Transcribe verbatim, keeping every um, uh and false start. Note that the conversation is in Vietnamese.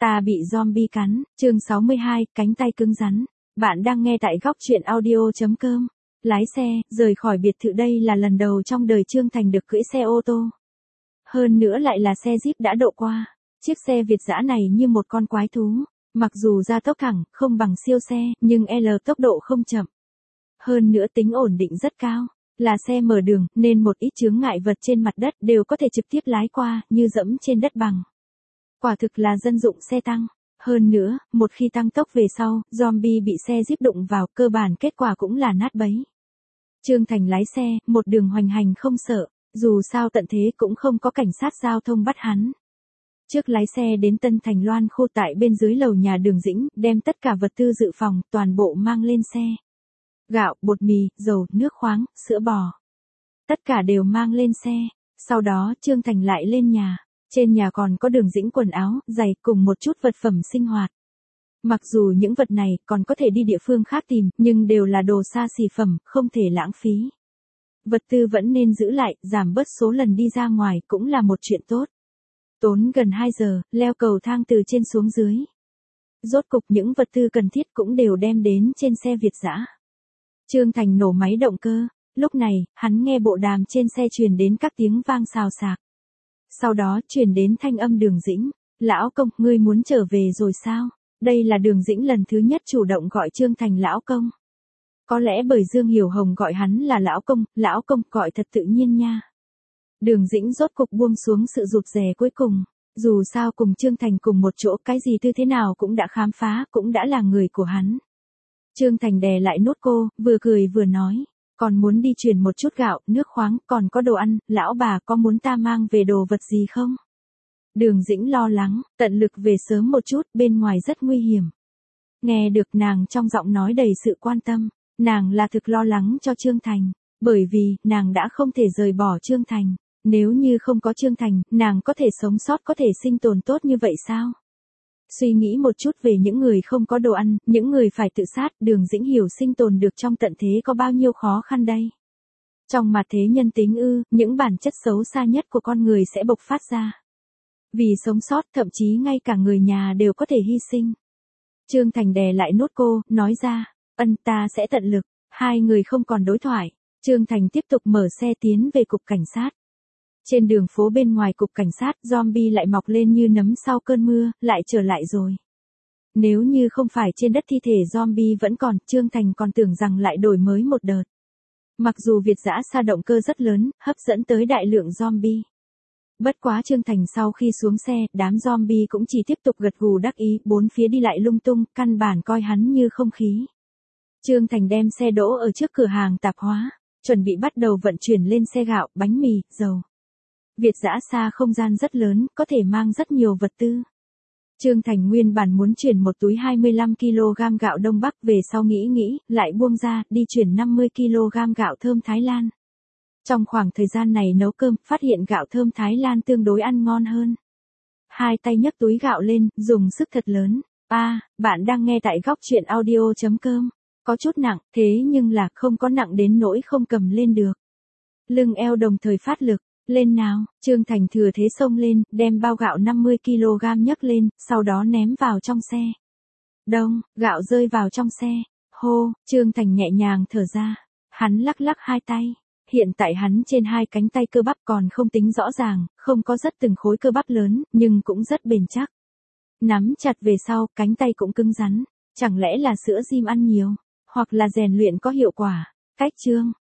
Ta bị zombie cắn, chương sáu mươi hai, cánh tay cứng rắn. Bạn đang nghe tại góc truyện audio.com. Lái xe, rời khỏi biệt thự đây là lần đầu trong đời Trương Thành được cưỡi xe ô tô. Hơn nữa lại là xe Jeep đã độ qua. Chiếc xe Việt dã này như một con quái thú. Mặc dù ra tốc thẳng, không bằng siêu xe, nhưng L tốc độ không chậm. Hơn nữa tính ổn định rất cao. Là xe mở đường, nên một ít chướng ngại vật trên mặt đất đều có thể trực tiếp lái qua, như dẫm trên đất bằng. Quả thực là dân dụng xe tăng. Hơn nữa, một khi tăng tốc về sau, zombie bị xe Jeep đụng vào, cơ bản kết quả cũng là nát bấy. Trương Thành lái xe, một đường hoành hành không sợ, dù sao tận thế cũng không có cảnh sát giao thông bắt hắn. Trước lái xe đến Tân Thành Loan khu tại bên dưới lầu nhà Đường Dĩnh, đem tất cả vật tư dự phòng, toàn bộ mang lên xe. Gạo, bột mì, dầu, nước khoáng, sữa bò. Tất cả đều mang lên xe. Sau đó Trương Thành lại lên nhà. Trên nhà còn có Đường Dĩnh quần áo, giày cùng một chút vật phẩm sinh hoạt. Mặc dù những vật này còn có thể đi địa phương khác tìm, nhưng đều là đồ xa xỉ phẩm, không thể lãng phí. Vật tư vẫn nên giữ lại, giảm bớt số lần đi ra ngoài cũng là một chuyện tốt. Tốn gần hai giờ, leo cầu thang từ trên xuống dưới. Rốt cục những vật tư cần thiết cũng đều đem đến trên xe Việt dã. Trương Thành nổ máy động cơ, lúc này, hắn nghe bộ đàm trên xe truyền đến các tiếng vang xào xạc. Sau đó truyền đến thanh âm Đường Dĩnh, lão công, ngươi muốn trở về rồi sao? Đây là Đường Dĩnh lần thứ nhất chủ động gọi Trương Thành lão công. Có lẽ bởi Dương Hiểu Hồng gọi hắn là lão công, lão công gọi thật tự nhiên nha. Đường Dĩnh rốt cục buông xuống sự rụt rè cuối cùng, dù sao cùng Trương Thành cùng một chỗ cái gì tư thế nào cũng đã khám phá, cũng đã là người của hắn. Trương Thành đè lại nốt cô, vừa cười vừa nói. Còn muốn đi chuyển một chút gạo, nước khoáng, còn có đồ ăn, lão bà có muốn ta mang về đồ vật gì không? Đường Dĩnh lo lắng, tận lực về sớm một chút, bên ngoài rất nguy hiểm. Nghe được nàng trong giọng nói đầy sự quan tâm, nàng là thực lo lắng cho Trương Thành, bởi vì, nàng đã không thể rời bỏ Trương Thành. Nếu như không có Trương Thành, nàng có thể sống sót có thể sinh tồn tốt như vậy sao? Suy nghĩ một chút về những người không có đồ ăn, những người phải tự sát, Đường Dĩnh hiểu sinh tồn được trong tận thế có bao nhiêu khó khăn đây. Trong mặt thế nhân tính ư, những bản chất xấu xa nhất của con người sẽ bộc phát ra. Vì sống sót, thậm chí ngay cả người nhà đều có thể hy sinh. Trương Thành đè lại nốt cô, nói ra, ân ta sẽ tận lực. Hai người không còn đối thoại. Trương Thành tiếp tục mở xe tiến về cục cảnh sát. Trên đường phố bên ngoài cục cảnh sát, zombie lại mọc lên như nấm sau cơn mưa, lại trở lại rồi. Nếu như không phải trên đất thi thể zombie vẫn còn, Trương Thành còn tưởng rằng lại đổi mới một đợt. Mặc dù Việt dã xa động cơ rất lớn, hấp dẫn tới đại lượng zombie. Bất quá Trương Thành sau khi xuống xe, đám zombie cũng chỉ tiếp tục gật gù đắc ý, bốn phía đi lại lung tung, căn bản coi hắn như không khí. Trương Thành đem xe đỗ ở trước cửa hàng tạp hóa, chuẩn bị bắt đầu vận chuyển lên xe gạo, bánh mì, dầu. Việt dã xa không gian rất lớn, có thể mang rất nhiều vật tư. Trương Thành nguyên bản muốn chuyển một túi hai mươi lăm ki lô gam gạo Đông Bắc, về sau nghĩ nghĩ, lại buông ra, đi chuyển năm mươi ki lô gam gạo thơm Thái Lan. Trong khoảng thời gian này nấu cơm, phát hiện gạo thơm Thái Lan tương đối ăn ngon hơn. Hai tay nhấc túi gạo lên, dùng sức thật lớn. A, à, bạn đang nghe tại góc truyện audio.com. Có chút nặng, thế nhưng là không có nặng đến nỗi không cầm lên được. Lưng eo đồng thời phát lực. Lên nào, Trương Thành thừa thế xông lên, đem bao gạo năm mươi ki lô gam nhấc lên, sau đó ném vào trong xe. Đông, gạo rơi vào trong xe. Hô, Trương Thành nhẹ nhàng thở ra. Hắn lắc lắc hai tay. Hiện tại hắn trên hai cánh tay cơ bắp còn không tính rõ ràng, không có rất từng khối cơ bắp lớn, nhưng cũng rất bền chắc. Nắm chặt về sau, cánh tay cũng cứng rắn. Chẳng lẽ là sữa gym ăn nhiều, hoặc là rèn luyện có hiệu quả. Cách Trương